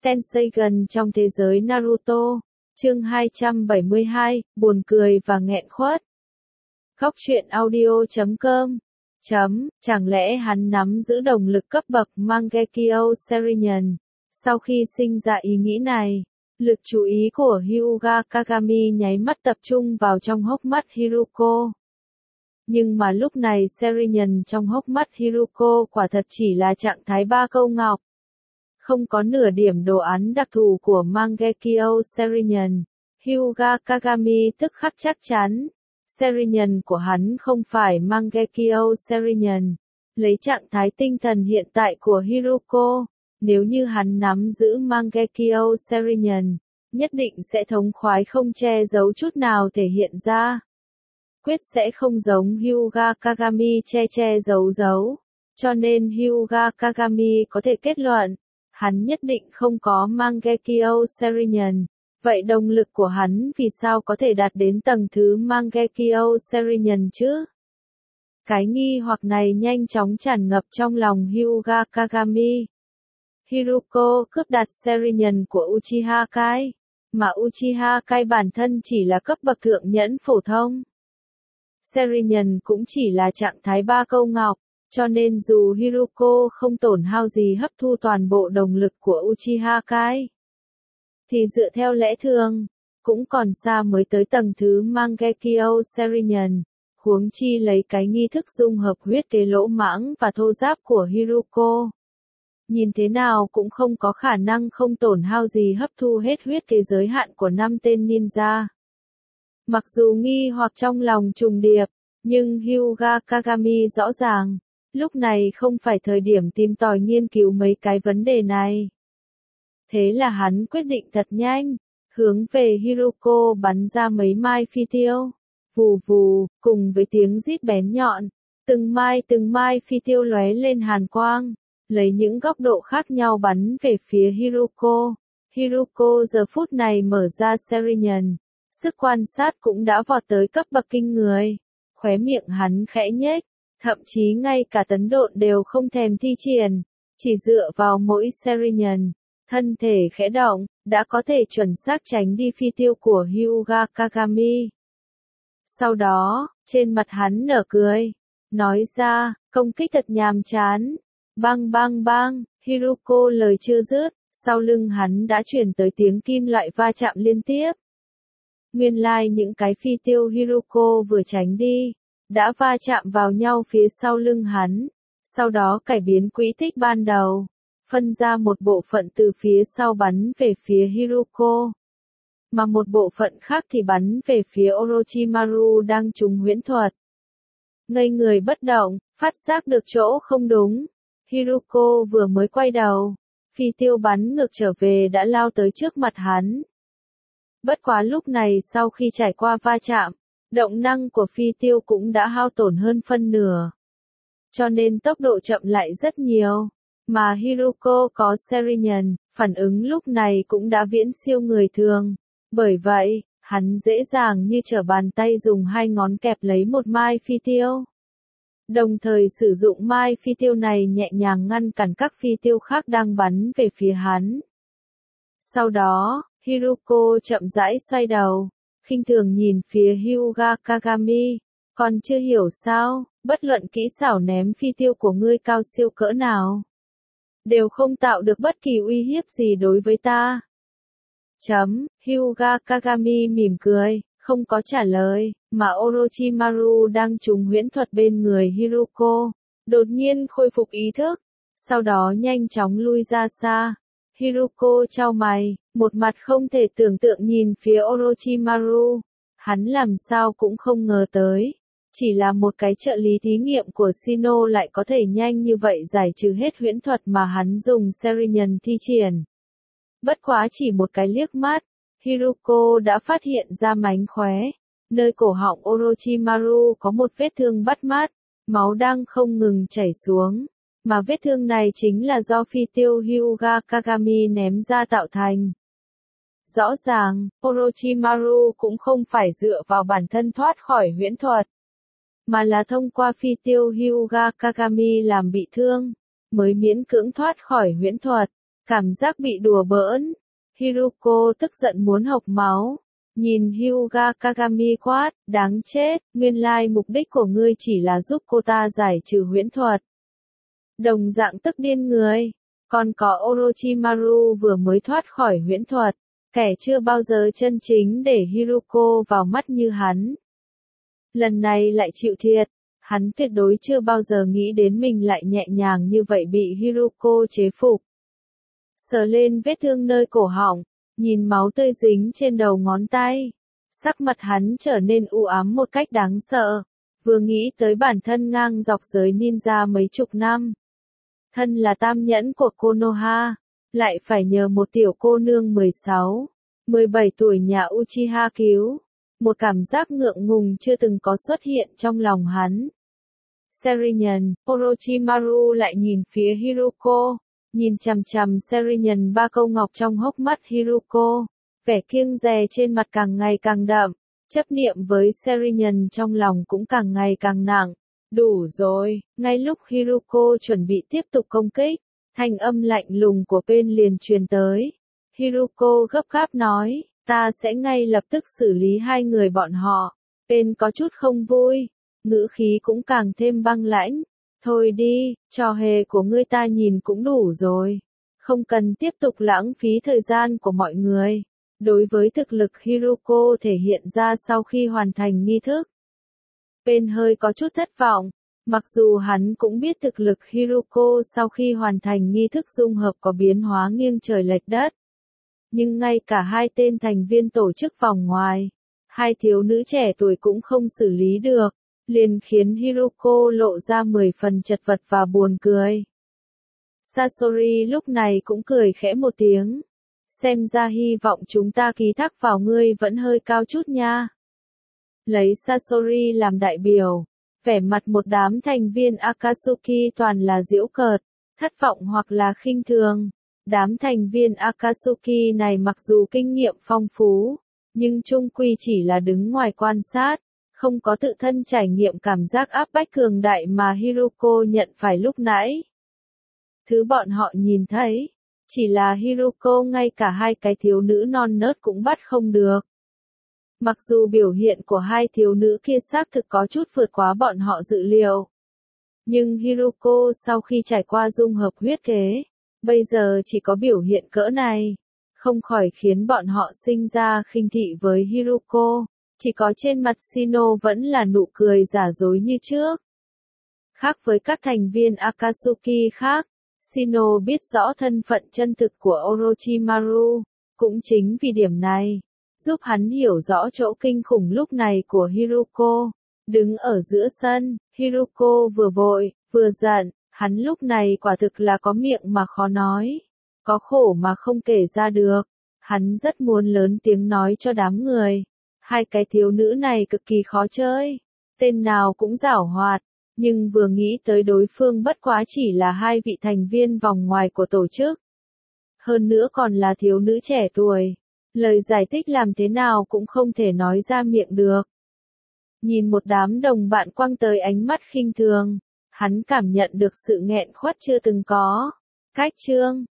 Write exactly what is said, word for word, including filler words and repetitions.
Tenseigan trong thế giới Naruto. Chương hai trăm bảy mươi hai, buồn cười và nghẹn khuất. Góc truyện audio chấm com. Chấm, chẳng lẽ hắn nắm giữ động lực cấp bậc Mangekyo Sharingan? Sau khi sinh ra ý nghĩ này, lực chú ý của Hyuga Kagami nháy mắt tập trung vào trong hốc mắt Hiruko. Nhưng mà lúc này Sharingan trong hốc mắt Hiruko quả thật chỉ là trạng thái ba câu ngọc. Không có nửa điểm đồ án đặc thù của Mangekyo Sharingan. Hyuga Kagami tức khắc chắc chắn. Sharingan của hắn không phải Mangekyo Sharingan. Lấy trạng thái tinh thần hiện tại của Hiruko, nếu như hắn nắm giữ Mangekyo Sharingan, nhất định sẽ thống khoái không che giấu chút nào thể hiện ra. Quyết sẽ không giống Hyuga Kagami che che giấu giấu. Cho nên Hyuga Kagami có thể kết luận, hắn nhất định không có Mangekyo Sharingan. Vậy động lực của hắn vì sao có thể đạt đến tầng thứ Mangekyo Sharingan chứ? Cái nghi hoặc này nhanh chóng tràn ngập trong lòng Hyuga Kagami. Hiruko cướp đoạt Sharingan của Uchiha Kai, mà Uchiha Kai bản thân chỉ là cấp bậc thượng nhẫn phổ thông. Sharingan cũng chỉ là trạng thái ba câu ngọc, cho nên dù Hiruko không tổn hao gì hấp thu toàn bộ động lực của Uchiha Kai, thì dựa theo lẽ thường, cũng còn xa mới tới tầng thứ Mangekyo Sharingan, huống chi lấy cái nghi thức dung hợp huyết kế lỗ mãng và thô giáp của Hiruko. Nhìn thế nào cũng không có khả năng không tổn hao gì hấp thu hết huyết kế giới hạn của năm tên ninja. Mặc dù nghi hoặc trong lòng trùng điệp, nhưng Hyuga Kagami rõ ràng, lúc này không phải thời điểm tìm tòi nghiên cứu mấy cái vấn đề này. Thế là hắn quyết định thật nhanh, hướng về Hiruko bắn ra mấy mai phi tiêu. Vù vù, cùng với tiếng rít bén nhọn, từng mai từng mai phi tiêu lóe lên hàn quang, lấy những góc độ khác nhau bắn về phía Hiruko. Hiruko giờ phút này mở ra Sharingan, sức quan sát cũng đã vọt tới cấp bậc kinh người. Khóe miệng hắn khẽ nhếch, thậm chí ngay cả tấn độn đều không thèm thi triển, chỉ dựa vào mỗi Sharingan, thân thể khẽ động, đã có thể chuẩn xác tránh đi phi tiêu của Hyuga Kagami. Sau đó, trên mặt hắn nở cười, nói ra, công kích thật nhàm chán. Bang bang bang, Hiruko lời chưa dứt, sau lưng hắn đã truyền tới tiếng kim loại va chạm liên tiếp. Nguyên lai like những cái phi tiêu Hiruko vừa tránh đi, đã va chạm vào nhau phía sau lưng hắn, sau đó cải biến quỹ tích ban đầu, phân ra một bộ phận từ phía sau bắn về phía Hiruko, mà một bộ phận khác thì bắn về phía Orochimaru đang trúng huyễn thuật. Ngây người bất động, phát giác được chỗ không đúng, Hiruko vừa mới quay đầu, phi tiêu bắn ngược trở về đã lao tới trước mặt hắn. Bất quá lúc này sau khi trải qua va chạm, động năng của phi tiêu cũng đã hao tổn hơn phân nửa. Cho nên tốc độ chậm lại rất nhiều, mà Hiruko có Sharingan, phản ứng lúc này cũng đã viễn siêu người thường. Bởi vậy, hắn dễ dàng như trở bàn tay dùng hai ngón kẹp lấy một mai phi tiêu. Đồng thời sử dụng mai phi tiêu này nhẹ nhàng ngăn cản các phi tiêu khác đang bắn về phía hắn. Sau đó, Hiruko chậm rãi xoay đầu, khinh thường nhìn phía Hyuga Kagami, còn chưa hiểu sao, bất luận kỹ xảo ném phi tiêu của ngươi cao siêu cỡ nào, đều không tạo được bất kỳ uy hiếp gì đối với ta. Chấm, Hyuga Kagami mỉm cười, không có trả lời, mà Orochimaru đang trúng huyễn thuật bên người Hiruko, đột nhiên khôi phục ý thức, sau đó nhanh chóng lui ra xa. Hiruko chau mày, một mặt không thể tưởng tượng nhìn phía Orochimaru, hắn làm sao cũng không ngờ tới, chỉ là một cái trợ lý thí nghiệm của Shino lại có thể nhanh như vậy giải trừ hết huyễn thuật mà hắn dùng Sharingan thi triển. Bất quá chỉ một cái liếc mắt, Hiruko đã phát hiện ra mánh khóe, nơi cổ họng Orochimaru có một vết thương bắt mắt, máu đang không ngừng chảy xuống, mà vết thương này chính là do phi tiêu Hyuga Kagami ném ra tạo thành. Rõ ràng, Orochimaru cũng không phải dựa vào bản thân thoát khỏi huyễn thuật, mà là thông qua phi tiêu Hyuga Kagami làm bị thương, mới miễn cưỡng thoát khỏi huyễn thuật. Cảm giác bị đùa bỡn. Hiruko tức giận muốn hộc máu. Nhìn Hyuga Kagami quát, đáng chết, nguyên lai mục đích của ngươi chỉ là giúp cô ta giải trừ huyễn thuật. Đồng dạng tức điên người. Còn có Orochimaru vừa mới thoát khỏi huyễn thuật. Kẻ chưa bao giờ chân chính để Hiruko vào mắt như hắn. Lần này lại chịu thiệt. Hắn tuyệt đối chưa bao giờ nghĩ đến mình lại nhẹ nhàng như vậy bị Hiruko chế phục. Sờ lên vết thương nơi cổ họng, nhìn máu tươi dính trên đầu ngón tay. Sắc mặt hắn trở nên u ám một cách đáng sợ. Vừa nghĩ tới bản thân ngang dọc giới ninja mấy chục năm. Thân là tam nhẫn của Konoha, lại phải nhờ một tiểu cô nương mười sáu, mười bảy tuổi nhà Uchiha cứu. Một cảm giác ngượng ngùng chưa từng có xuất hiện trong lòng hắn. Serinhân, Orochimaru lại nhìn phía Hiruko, nhìn chằm chằm Serinhân ba câu ngọc trong hốc mắt Hiruko, vẻ kiêng dè trên mặt càng ngày càng đậm, chấp niệm với Serinhân trong lòng cũng càng ngày càng nặng. Đủ rồi, ngay lúc Hiruko chuẩn bị tiếp tục công kích, thanh âm lạnh lùng của Pain liền truyền tới. Hiruko gấp gáp nói, ta sẽ ngay lập tức xử lý hai người bọn họ. Pain có chút không vui, ngữ khí cũng càng thêm băng lãnh. Thôi đi, trò hề của ngươi ta nhìn cũng đủ rồi. Không cần tiếp tục lãng phí thời gian của mọi người. Đối với thực lực Hiruko thể hiện ra sau khi hoàn thành nghi thức, Pain hơi có chút thất vọng. Mặc dù hắn cũng biết thực lực Hiruko sau khi hoàn thành nghi thức dung hợp có biến hóa nghiêng trời lệch đất. Nhưng ngay cả hai tên thành viên tổ chức vòng ngoài, hai thiếu nữ trẻ tuổi cũng không xử lý được, liền khiến Hiruko lộ ra mười phần chật vật và buồn cười. Sasori lúc này cũng cười khẽ một tiếng. Xem ra hy vọng chúng ta ký thác vào ngươi vẫn hơi cao chút nha. Lấy Sasori làm đại biểu, vẻ mặt một đám thành viên Akatsuki toàn là giễu cợt, thất vọng hoặc là khinh thường. Đám thành viên Akatsuki này mặc dù kinh nghiệm phong phú, nhưng chung quy chỉ là đứng ngoài quan sát, không có tự thân trải nghiệm cảm giác áp bách cường đại mà Hiruko nhận phải lúc nãy. Thứ bọn họ nhìn thấy, chỉ là Hiruko ngay cả hai cái thiếu nữ non nớt cũng bắt không được. Mặc dù biểu hiện của hai thiếu nữ kia xác thực có chút vượt quá bọn họ dự liệu. Nhưng Hiruko sau khi trải qua dung hợp huyết kế, bây giờ chỉ có biểu hiện cỡ này, không khỏi khiến bọn họ sinh ra khinh thị với Hiruko, chỉ có trên mặt Shino vẫn là nụ cười giả dối như trước. Khác với các thành viên Akatsuki khác, Shino biết rõ thân phận chân thực của Orochimaru, cũng chính vì điểm này, giúp hắn hiểu rõ chỗ kinh khủng lúc này của Hiruko. Đứng ở giữa sân, Hiruko vừa vội, vừa giận, hắn lúc này quả thực là có miệng mà khó nói, có khổ mà không kể ra được. Hắn rất muốn lớn tiếng nói cho đám người, hai cái thiếu nữ này cực kỳ khó chơi, tên nào cũng giảo hoạt, nhưng vừa nghĩ tới đối phương bất quá chỉ là hai vị thành viên vòng ngoài của tổ chức. Hơn nữa còn là thiếu nữ trẻ tuổi, lời giải thích làm thế nào cũng không thể nói ra miệng được. Nhìn một đám đồng bạn quăng tới ánh mắt khinh thường, hắn cảm nhận được sự nghẹn khuất chưa từng có. Cách chương